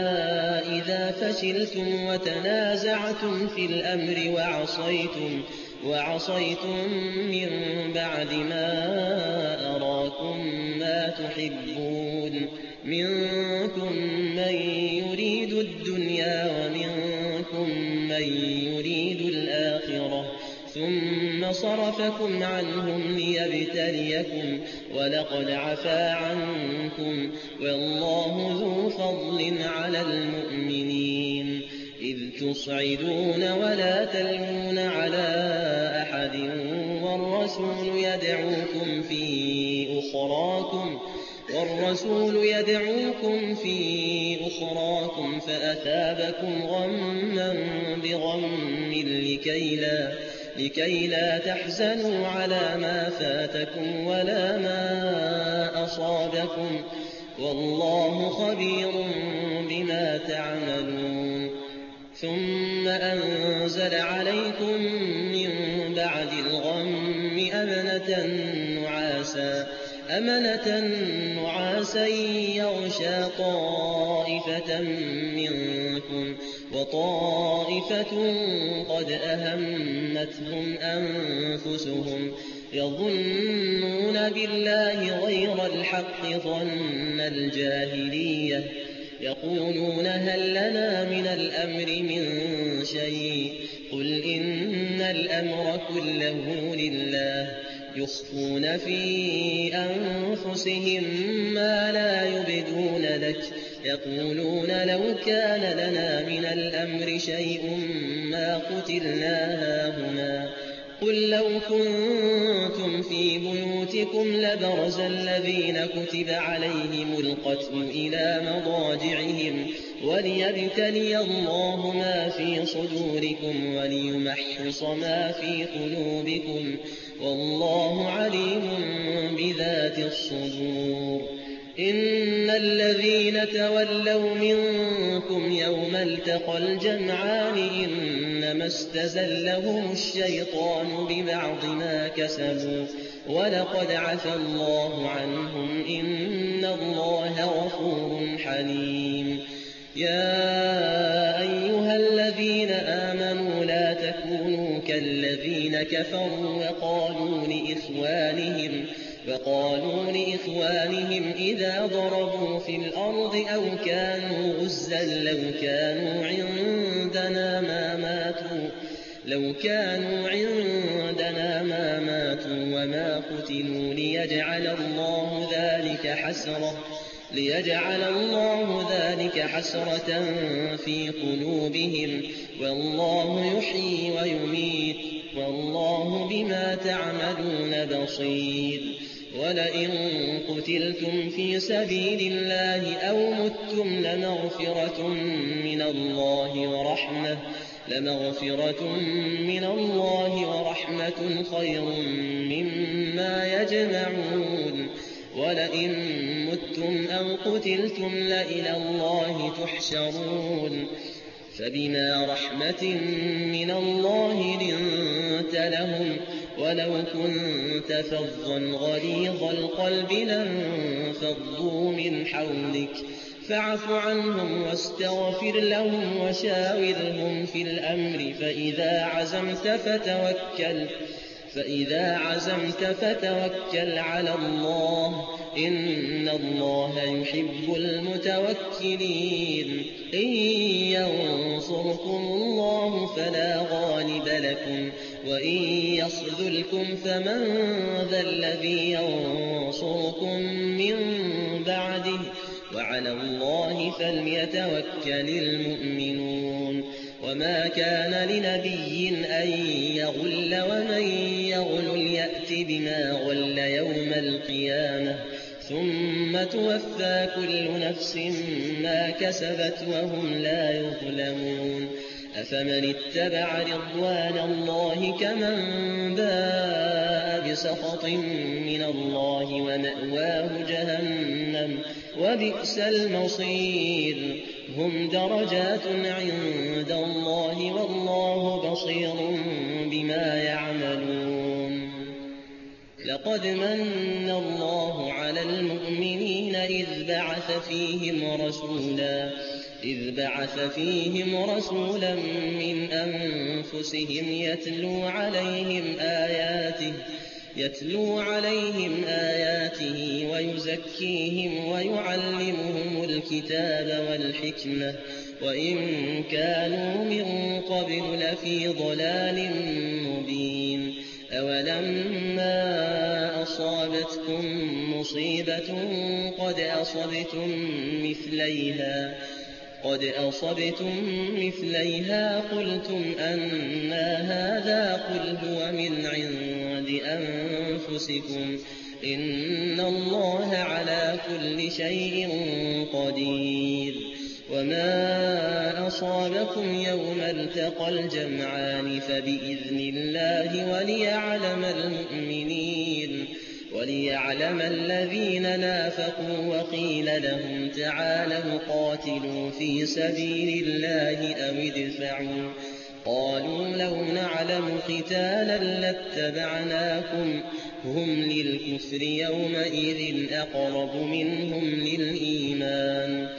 إذا فشلتم وتنازعتم في الأمر وعصيتم وعصيتم من بعد ما أراكم ما تحبون منكم من يريد الدنيا ومنكم من يريد الآخرة ثم صرفكم عنهم ليبتليكم ولقد عفا عنكم والله ذو فضل على المؤمنين إذ تصعدون ولا تلوون على أحد والرسول يدعوكم في أخراكم والرسول يدعوكم في أخراكم فأثابكم غما بغم لكي لا لكي لا تحزنوا على ما فاتكم ولا ما أصابكم والله خبير بما تعملون ثم أنزل عليكم من بعد الغم أمنة نعاسا أمنة نعاسا يغشى طائفة منكم وطائفة قد أهمتهم أنفسهم يظنون بالله غير الحق ظن الجاهلية يقولون هل لنا من الأمر من شيء قل إن الأمر كله لله يخفون في أنفسهم ما لا يبدون لك يقولون لو كان لنا من الأمر شيء ما قتلنا هاهنا قل لو كنتم في بيوتكم لبرز الذين كتب عليهم القتل إلى مضاجعهم وليبتلي الله ما في صدوركم وليمحص ما في قلوبكم والله عليم بذات الصدور إن الذين تولوا منكم يوم التقى الجمعان إنما استزلهم الشيطان ببعض ما كسبوا ولقد عفى الله عنهم إن الله غفور حليم يا أيها الذين آمنوا لا تكونوا كالذين كفروا وقالوا لإخوانهم وقالوا لإخوانهم إذا ضربوا في الأرض أو كانوا غزا لو كانوا عندنا ما ماتوا لو كانوا عندنا ما ماتوا وما قتلوا ليجعل الله ذلك حسرة ليجعل الله ذلك حسرة في قلوبهم والله يحيي ويميت والله بما تعملون بصير ولئن قتلتم في سبيل الله أو متم لمغفرة من الله ورحمة لمغفرة من الله ورحمة خير مما يجمعون ولئن متم أو قتلتم لإلى الله تحشرون فبما رحمة من الله لنت لهم ولو كنت فظا غليظ القلب لانفضوا من حولك فاعف عنهم واستغفر لهم وشاورهم في الأمر فإذا عزمت فتوكل فإذا عزمت فتوكل على الله إن الله يحب المتوكلين إن ينصركم الله فلا غالب لكم وإن يخذلكم فمن ذا الذي ينصركم من بعده وعلى الله فليتوكل المؤمنون وما كان لنبي أن يغل ومن يغل يأت بما غل يوم القيامة ثم توفى كل نفس ما كسبت وهم لا يظلمون أفمن اتبع رضوان الله كمن باء بسخط من الله ومأواه جهنم وبئس المصير هم درجات عند الله والله بصير بما يعملون لقد من الله على المؤمنين إذ بعث فيهم رسولا إذ بعث فيهم رسولا من أنفسهم يتلو عليهم آياته يتلو عليهم آياته ويزكيهم ويعلمهم الكتاب والحكمة وإن كانوا من قبل لفي ضلال مبين أولما أصابتكم مصيبة قد أصبتم مثليها قد أصبتم مثليها قلتم أنى هذا قل هو من عند أنفسكم إن الله على كل شيء قدير وما أصابكم يوم التقى الجمعان فبإذن الله وليعلم المؤمنين وليعلم الذين نافقوا وقيل لهم تعالوا قاتلوا في سبيل الله أو ادفعوا قالوا لو نعلم قتالا لاتبعناكم هم للكفر يومئذ أقرب منهم للإيمان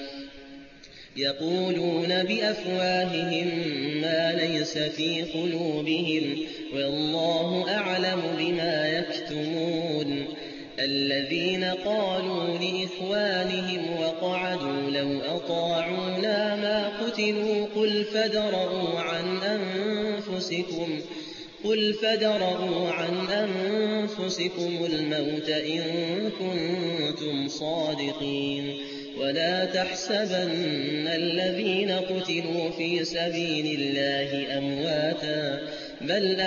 يقولون بأفواههم ما ليس في قلوبهم والله أعلم بما يكتمون الذين قالوا لإخوانهم وقعدوا لو أطاعونا ما قتلوا قل فادرءوا عن أنفسكم قل فادرءوا عن أنفسكم الموت إن كنتم صادقين ولا تحسبن الذين قتلوا في سبيل الله أمواتا بل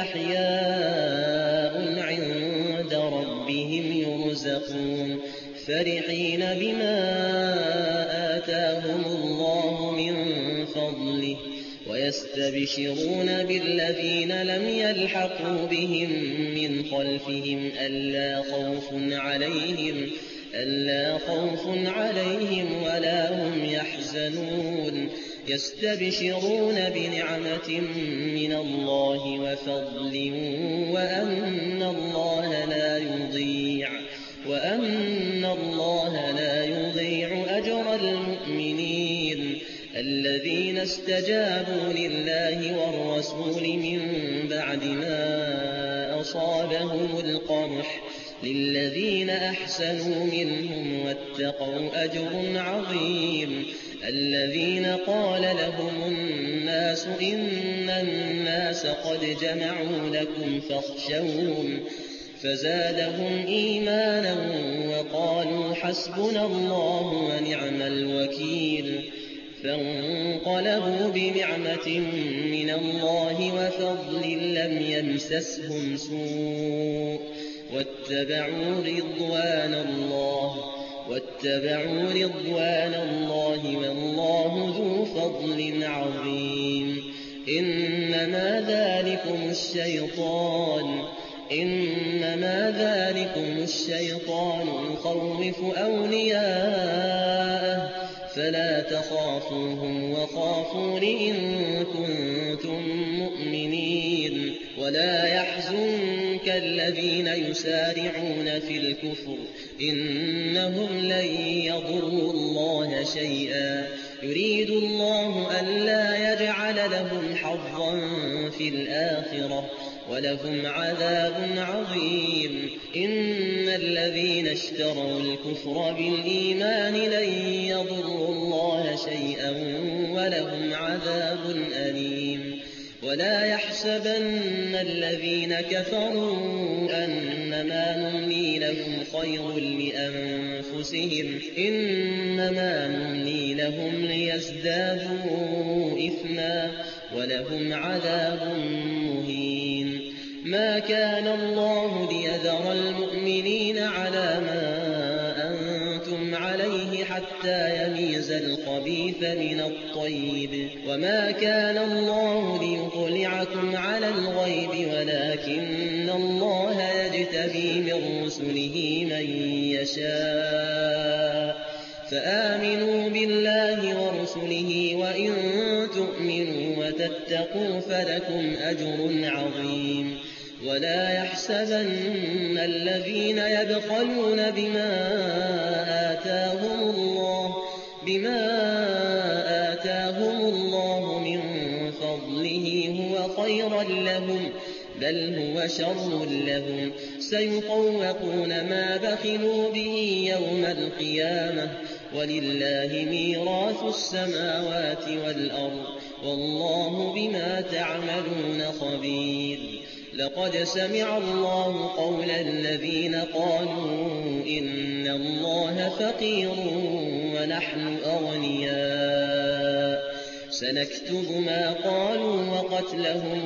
أحياء عند ربهم يرزقون فرحين بما آتاهم الله من فضله ويستبشرون بالذين لم يلحقوا بهم من خلفهم ألا خوف عليهم ألا خوف عليهم ولا هم يحزنون يستبشرون بنعمة من الله وفضل وأن الله لا يضيع وأن الله لا يضيع أجر المؤمنين الذين استجابوا لله والرسول من بعد ما أصابهم القرح للذين أحسنوا منهم واتقوا أجر عظيم الذين قال لهم الناس إن الناس قد جمعوا لكم فاخشوهم فزادهم إيمانا وقالوا حسبنا الله ونعم الوكيل فانقلبوا بنعمة من الله وفضل لم يمسسهم سوء واتبعوا رضوان الله واتبعوا رضوان الله والله ذو فضل عظيم إنما ذلكم الشيطان إنما ذلكم الشيطان يخوف أولياءه فلا تخافوهم وخافون إن كنتم مؤمنين ولا يحزنك الذين يسارعون في الكفر إنهم لن يضروا الله شيئا يريد الله ألا يجعل لهم حظا في الآخرة ولهم عذاب عظيم إن الذين اشتروا الكفر بالإيمان لن يضروا الله شيئا ولهم عذاب أليم ولا يحسبن الذين كفروا أنما نملي لهم خير لأنفسهم إنما نملي لهم ليزدادوا إثما ولهم عذاب مهين ما كان الله ليذر المؤمنين على ما أنتم عليه حتى يميز الخبيث من الطيب وما كان الله ليطلعكم على الغيب ولكن الله يجتبي من رسله من يشاء فآمنوا بالله ورسله وإن تؤمنوا وتتقوا فلكم أجر عظيم ولا يحسبن الذين يبخلون بما آتاهم الله بما آتاهم الله من فضله هو خيرا لهم بل هو شر لهم سيطوقون ما بخلوا به يوم القيامة ولله ميراث السماوات والأرض والله بما تعملون خبير لقد سمع الله قول الذين قالوا إن الله فقير ونحن أغنياء سنكتب ما قالوا وقتلهم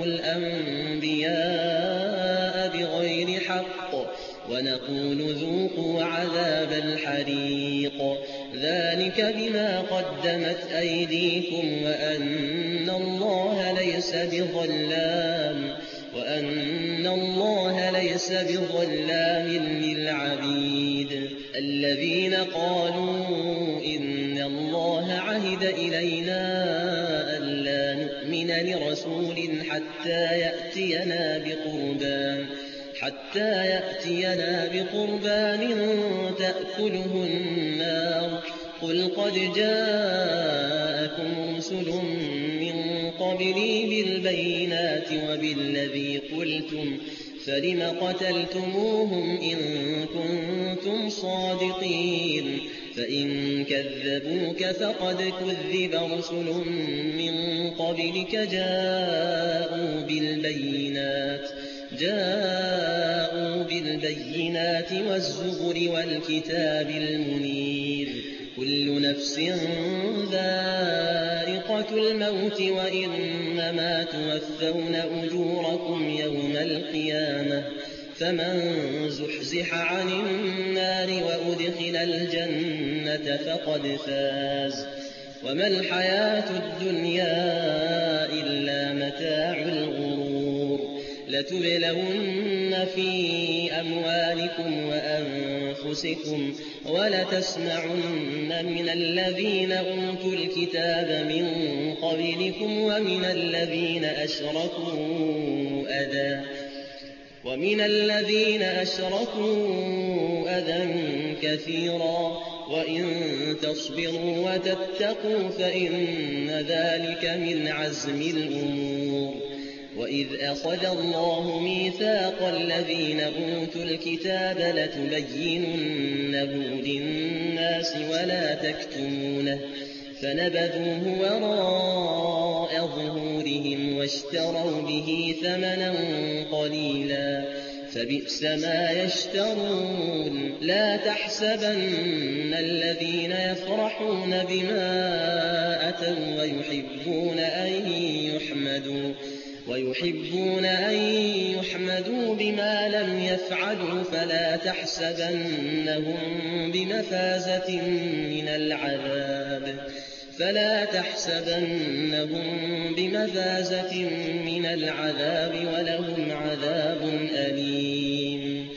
الأنبياء بغير حق ونقول ذوقوا عذاب الحريق ذلك بما قدمت أيديكم وأن الله ليس بظلام وأن الله ليس بظلام للعبيد الذين قالوا إن الله عهد إلينا ألا نؤمن لرسول حتى يأتينا بقربان حتى يأتينا بقربان تأكله النار قل قد جاءكم رسل من قبلي بالبينات وبالذي قلتم فلم قتلتموهم إن كنتم صادقين فإن كذبوك فقد كذب رسل من قبلك جاءوا بالبينات جاءوا بالبينات والزبر والكتاب المنير كل نفس ذائقة الموت وإنما توفون أجوركم يوم القيامة فمن زحزح عن النار وأدخل الجنة فقد فاز وما الحياة الدنيا إلا متاع الغرور لتبلون في أموالكم وأنفسكم ولتسمعن من الذين أوتوا الكتاب من قبلكم ومن الذين أشركوا أذى ومن الذين أشركوا أذى كثيرا وإن تصبروا وتتقوا فإن ذلك من عزم الأمور وإذ أخذ الله ميثاق الذين أوتوا الكتاب لتبيننه للناس ولا تكتمونه فنبذوه وراء ظهورهم واشتروا به ثمنا قليلا فبئس ما يشترون لا تحسبن الذين يفرحون بما أتوا ويحبون أن يحمدوا ويحبون أن يحمدوا بما لم يفعلوا فلا تحسبنهم بمفازة من العذاب فلا تحسبنهم بمفازة من العذاب ولهم عذاب أليم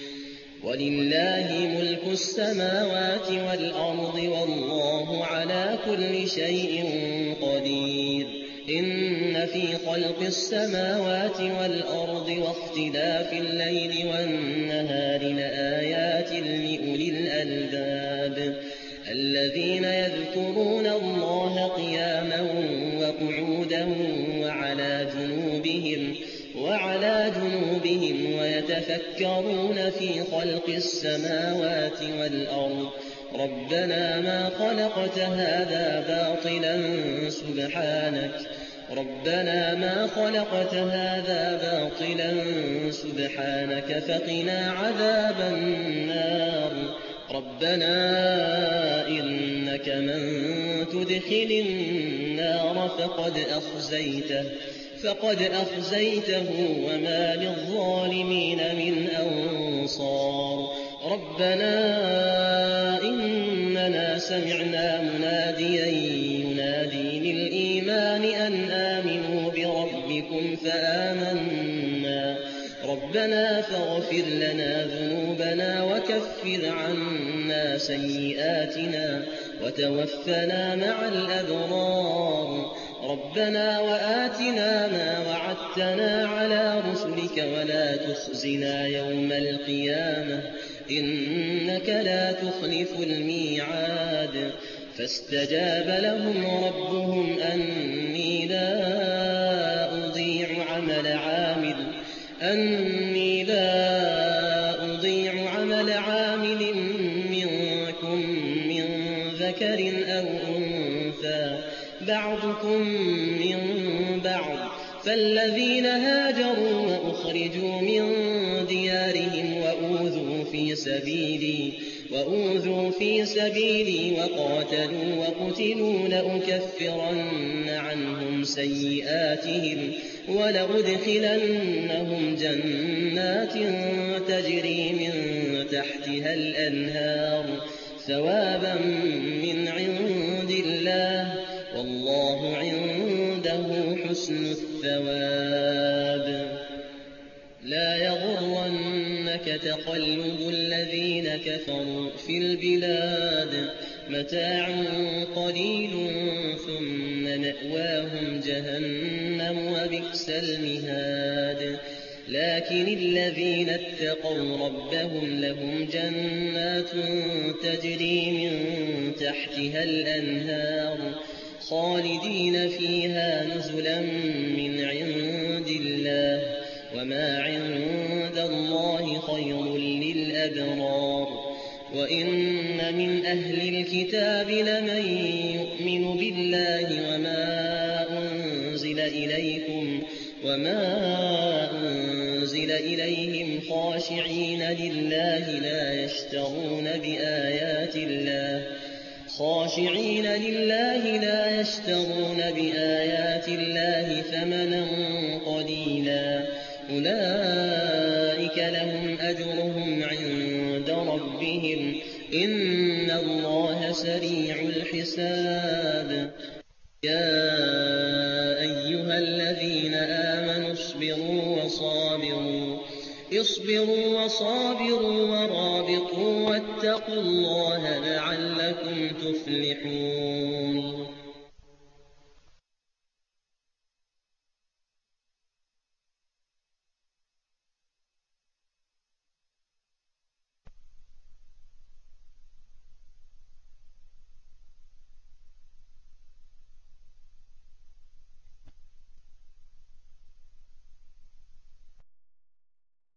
ولله ملك السماوات والأرض والله على كل شيء قدير إن في خلق السماوات والأرض واختلاف الليل والنهار لآيات لأولي الألباب الذين يذكرون الله قياما وقعودا وعلى جنوبهم وعلى جنوبهم ويتفكرون في خلق السماوات والأرض ربنا ما خلقت هذا باطلا سبحانك ربنا ما خلقت هذا باطلا سبحانك فقنا عذاب النار ربنا إنك من تدخل النار فقد أخزيته فقد أخزيته وما للظالمين من أنصار ربنا إننا سمعنا مناديا ينادي للإيمان أن آمنوا بربكم فآمنا ربنا فاغفر لنا ذنوبنا وكفر عنا سيئاتنا وتوفنا مع الأبرار ربنا وآتنا ما وعدتنا على رسلك ولا تخزنا يوم القيامة إنك لا تخلف الميعاد فاستجاب لهم ربهم أني لا أضيع عمل عامل أني لا أضيع عمل عامل منكم من ذكر أو أنثى بعضكم من بعض فالذين هاجروا وأخرجوا من ديارهم وأوذوا في سبيلي وأوذوا في سبيلي وقاتلوا وقتلوا لأكفرن عنهم سيئاتهم ولأدخلنهم جنات تجري من تحتها الأنهار ثوابا من عند الله والله عنده حسن الثواب لا يغرنك تقلب الذين كفروا في البلاد متاع قليل ثم مأواهم جهنم وبئس المهاد لكن الذين اتقوا ربهم لهم جنات تجري من تحتها الأنهار خالدين فيها نزلا من عند الله وما عند الله خير للأبرار وإن من أهل الكتاب لمن يؤمن بالله وما أنزل إليكم وما أنزل إليهم خاشعين لله لا يشترون بآيات الله خاشعين لله لا يشترون بآيات الله ثمنا قليلا أولئك لهم أجرهم عند ربهم إن الله سريع الحساب يا أيها الذين آمنوا اصبروا وصابروا اصبروا وصابروا ورابطوا